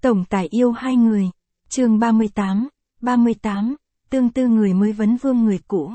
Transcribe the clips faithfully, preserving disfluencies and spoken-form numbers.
Tổng tài yêu hai người. Chương ba mươi tám, ba mươi tám, tương tư người mới vấn vương người cũ.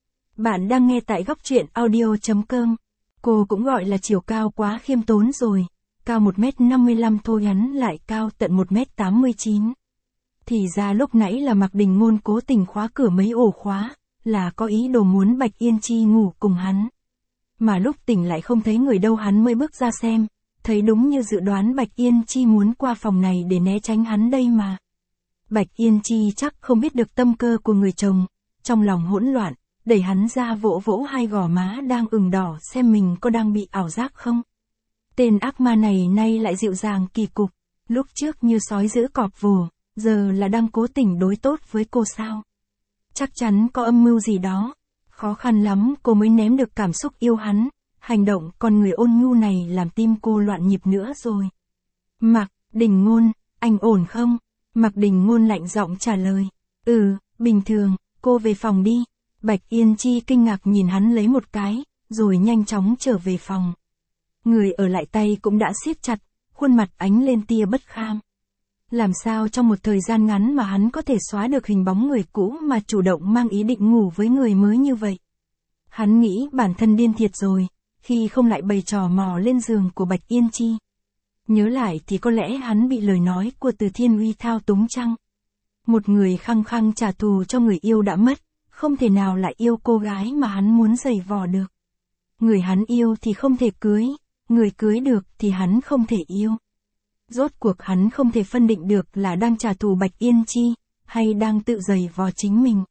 Bạn đang nghe tại góc truyện audio chấm com. Cô cũng gọi là chiều cao quá khiêm tốn rồi, cao một mét năm mươi lăm thôi hắn lại cao tận một mét tám mươi chín. Thì ra lúc nãy là Mạc Đình Ngôn cố tình khóa cửa mấy ổ khóa, là có ý đồ muốn Bạch Yên Chi ngủ cùng hắn. Mà lúc tỉnh lại không thấy người đâu hắn mới bước ra xem, thấy đúng như dự đoán Bạch Yên Chi muốn qua phòng này để né tránh hắn đây mà. Bạch Yên Chi chắc không biết được tâm cơ của người chồng, trong lòng hỗn loạn, đẩy hắn ra vỗ vỗ hai gò má đang ửng đỏ xem mình có đang bị ảo giác không. Tên ác ma này nay lại dịu dàng kỳ cục, lúc trước như sói giữ cọp vồ, giờ là đang cố tình đối tốt với cô sao. Chắc chắn có âm mưu gì đó, khó khăn lắm cô mới ném được cảm xúc yêu hắn, hành động con người ôn nhu này làm tim cô loạn nhịp nữa rồi. Mạc Đình Ngôn, anh ổn không? Mạc Đình Ngôn lạnh giọng trả lời. Ừ, bình thường, cô về phòng đi. Bạch Yên Chi kinh ngạc nhìn hắn lấy một cái, rồi nhanh chóng trở về phòng. Người ở lại tay cũng đã siết chặt, khuôn mặt ánh lên tia bất kham. Làm sao trong một thời gian ngắn mà hắn có thể xóa được hình bóng người cũ mà chủ động mang ý định ngủ với người mới như vậy? Hắn nghĩ bản thân điên thiệt rồi, khi không lại bày trò mò lên giường của Bạch Yên Chi. Nhớ lại thì có lẽ hắn bị lời nói của Từ Thiên Uy thao túng chăng? Một người khăng khăng trả thù cho người yêu đã mất, không thể nào lại yêu cô gái mà hắn muốn giày vò được. Người hắn yêu thì không thể cưới, người cưới được thì hắn không thể yêu. Rốt cuộc hắn không thể phân định được là đang trả thù Bạch Yên Chi, hay đang tự giày vò chính mình.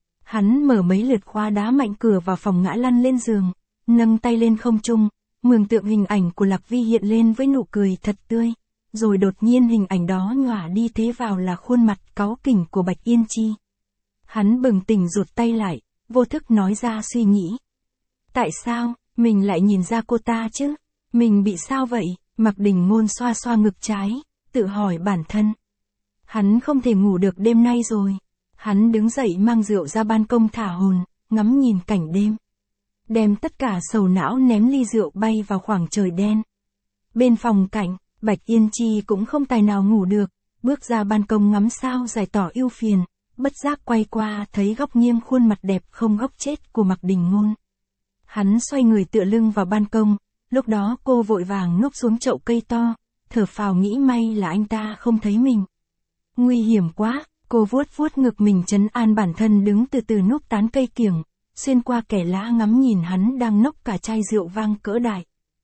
Hắn mở mấy lượt khóa đá mạnh cửa vào phòng ngã lăn lên giường, nâng tay lên không trung, mường tượng hình ảnh của Lạc Vi hiện lên với nụ cười thật tươi, rồi đột nhiên hình ảnh đó nhòa đi thế vào là khuôn mặt cáu kỉnh của Bạch Yên Chi. Hắn bừng tỉnh rụt tay lại, vô thức nói ra suy nghĩ. Tại sao, mình lại nhìn ra cô ta chứ? Mình bị sao vậy? Mạc Đình Ngôn xoa xoa ngực trái, tự hỏi bản thân. Hắn không thể ngủ được đêm nay rồi. Hắn đứng dậy mang rượu ra ban công thả hồn, ngắm nhìn cảnh đêm. Đem tất cả sầu não ném ly rượu bay vào khoảng trời đen. Bên phòng cạnh, Bạch Yên Chi cũng không tài nào ngủ được, bước ra ban công ngắm sao giải tỏ ưu phiền, bất giác quay qua thấy góc nghiêng khuôn mặt đẹp không góc chết của Mạc Đình Ngôn. Hắn xoay người tựa lưng vào ban công, lúc đó cô vội vàng núp xuống chậu cây to, thở phào nghĩ may là anh ta không thấy mình. Nguy hiểm quá, cô vuốt vuốt ngực mình trấn an bản thân đứng từ từ núp tán cây kiểng, xuyên qua kẻ lá ngắm nhìn hắn đang nốc cả chai rượu vang cỡ đại.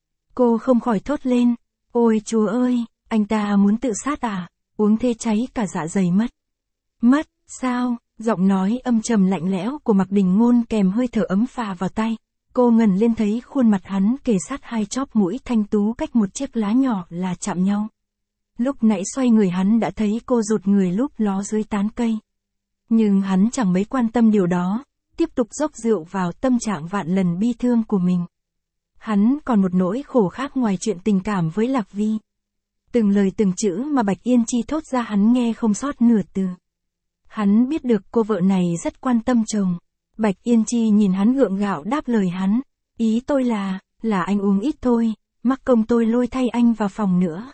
Cô không khỏi thốt lên, ôi chúa ơi, anh ta muốn tự sát à, uống thế cháy cả dạ dày mất. Mất, sao, giọng nói âm trầm lạnh lẽo của Mạc Đình Ngôn kèm hơi thở ấm phà vào tay, cô ngẩng lên thấy khuôn mặt hắn kề sát hai chóp mũi thanh tú cách một chiếc lá nhỏ là chạm nhau. Lúc nãy xoay người hắn đã thấy cô rụt người lúp ló dưới tán cây. Nhưng hắn chẳng mấy quan tâm điều đó, tiếp tục dốc rượu vào tâm trạng vạn lần bi thương của mình. Hắn còn một nỗi khổ khác ngoài chuyện tình cảm với Lạc Vi. Từng lời từng chữ mà Bạch Yên Chi thốt ra hắn nghe không sót nửa từ. Hắn biết được cô vợ này rất quan tâm chồng. Bạch Yên Chi nhìn hắn gượng gạo đáp lời hắn. Ý tôi là, là anh uống ít thôi, mắc công tôi lôi thay anh vào phòng nữa.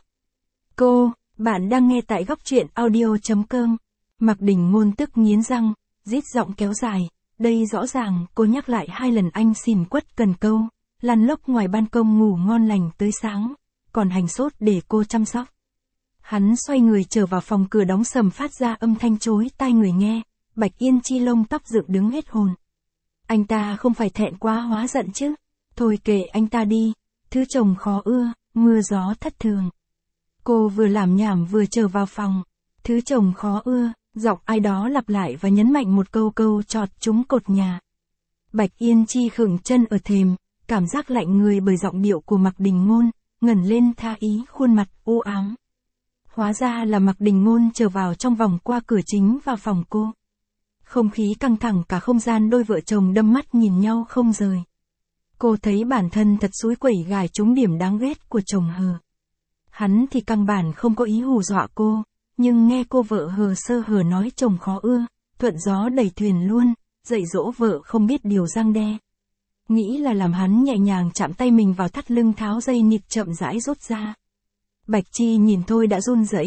Cô, bạn đang nghe tại góc truyện audio chấm com. Mạc Đình Ngôn tức nghiến răng, rít giọng kéo dài. Đây rõ ràng cô nhắc lại hai lần anh xỉn quất cần câu, lăn lóc ngoài ban công ngủ ngon lành tới sáng, còn hành sốt để cô chăm sóc. Hắn xoay người trở vào phòng, cửa đóng sầm phát ra âm thanh chối tai người nghe. Bạch Yên Chi lông tóc dựng đứng hết hồn. Anh ta không phải thẹn quá hóa giận chứ? Thôi kệ anh ta đi, thứ chồng khó ưa, mưa gió thất thường. Cô vừa làm nhảm vừa trở vào phòng. Thứ chồng khó ưa, giọng ai đó lặp lại và nhấn mạnh một câu câu chọt trúng cột nhà. Bạch Yên Chi khựng chân ở thềm, cảm giác lạnh người bởi giọng điệu của Mạc Đình Ngôn, ngẩng lên tha ý khuôn mặt u ám. Hóa ra là Mạc Đình Ngôn trở vào trong vòng qua cửa chính vào phòng cô. Không khí căng thẳng cả không gian, đôi vợ chồng đâm mắt nhìn nhau không rời. Cô thấy bản thân thật xúi quẩy gài trúng điểm đáng ghét của chồng hờ. Hắn thì căn bản không có ý hù dọa cô, nhưng nghe cô vợ hờ sơ hờ nói chồng khó ưa, thuận gió đẩy thuyền luôn, dạy dỗ vợ không biết điều răng đe. Nghĩ là làm hắn nhẹ nhàng chạm tay mình vào thắt lưng, tháo dây nịt chậm rãi rút ra. Bạch Chi nhìn thôi đã run rẩy,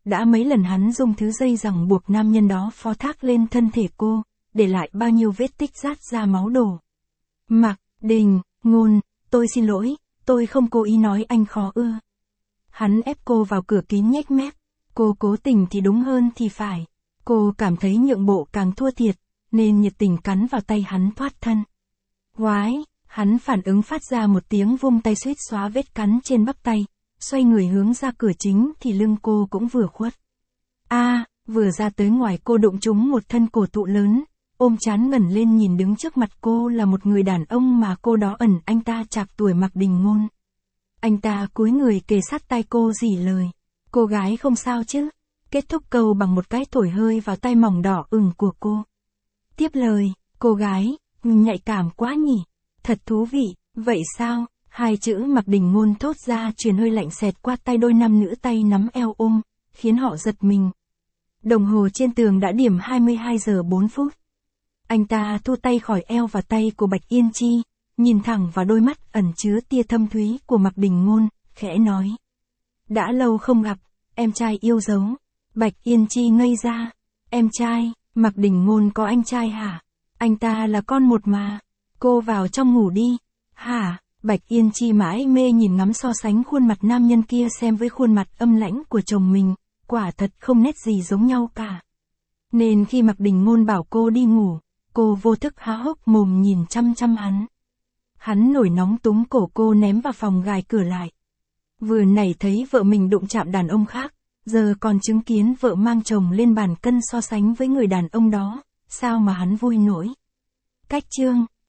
Đã mấy lần hắn dùng thứ dây ràng buộc nam nhân đó phó thác lên thân thể cô, để lại bao nhiêu vết tích rát ra máu đổ. Mạc Đình Ngôn, tôi xin lỗi, tôi không cố ý nói anh khó ưa. Hắn ép cô vào cửa kín nhếch mép. Cô cố tình thì đúng hơn thì phải. Cô cảm thấy nhượng bộ càng thua thiệt, nên nhiệt tình cắn vào tay hắn thoát thân. Oái, hắn phản ứng phát ra một tiếng vung tay suýt xóa vết cắn trên bắp tay, xoay người hướng ra cửa chính thì lưng cô cũng vừa khuất. A, à, vừa ra tới ngoài cô đụng trúng một thân cổ thụ lớn, ôm trán ngẩng lên nhìn đứng trước mặt cô là một người đàn ông mà cô đó ẩn anh ta chạc tuổi Mạc Đình Ngôn. Anh ta cúi người kề sát tai cô rỉ lời. Cô gái không sao chứ? Kết thúc câu bằng một cái thổi hơi vào tai mỏng đỏ ửng của cô. Tiếp lời, cô gái, nhạy cảm quá nhỉ? Thật thú vị, vậy sao? Hai chữ Mạc Đình Ngôn thốt ra truyền hơi lạnh xẹt qua tay đôi nam nữ tay nắm eo ôm, khiến họ giật mình. Đồng hồ trên tường đã điểm hai mươi hai giờ bốn phút. Anh ta thu tay khỏi eo và tay của Bạch Yên Chi, nhìn thẳng vào đôi mắt ẩn chứa tia thâm thúy của Mạc Đình Ngôn, khẽ nói. Đã lâu không gặp, em trai yêu dấu. Bạch Yên Chi ngây ra. Em trai, Mạc Đình Ngôn có anh trai hả? Anh ta là con một mà. Cô vào trong ngủ đi. Hả? Bạch Yên Chi mãi mê nhìn ngắm so sánh khuôn mặt nam nhân kia xem với khuôn mặt âm lãnh của chồng mình, quả thật không nét gì giống nhau cả. Nên khi Mạc Đình Ngôn bảo cô đi ngủ, cô vô thức há hốc mồm nhìn chăm chăm hắn. Hắn nổi nóng túm cổ cô ném vào phòng gài cửa lại. Vừa nãy thấy vợ mình đụng chạm đàn ông khác, giờ còn chứng kiến vợ mang chồng lên bàn cân so sánh với người đàn ông đó, sao mà hắn vui nổi. Cách chương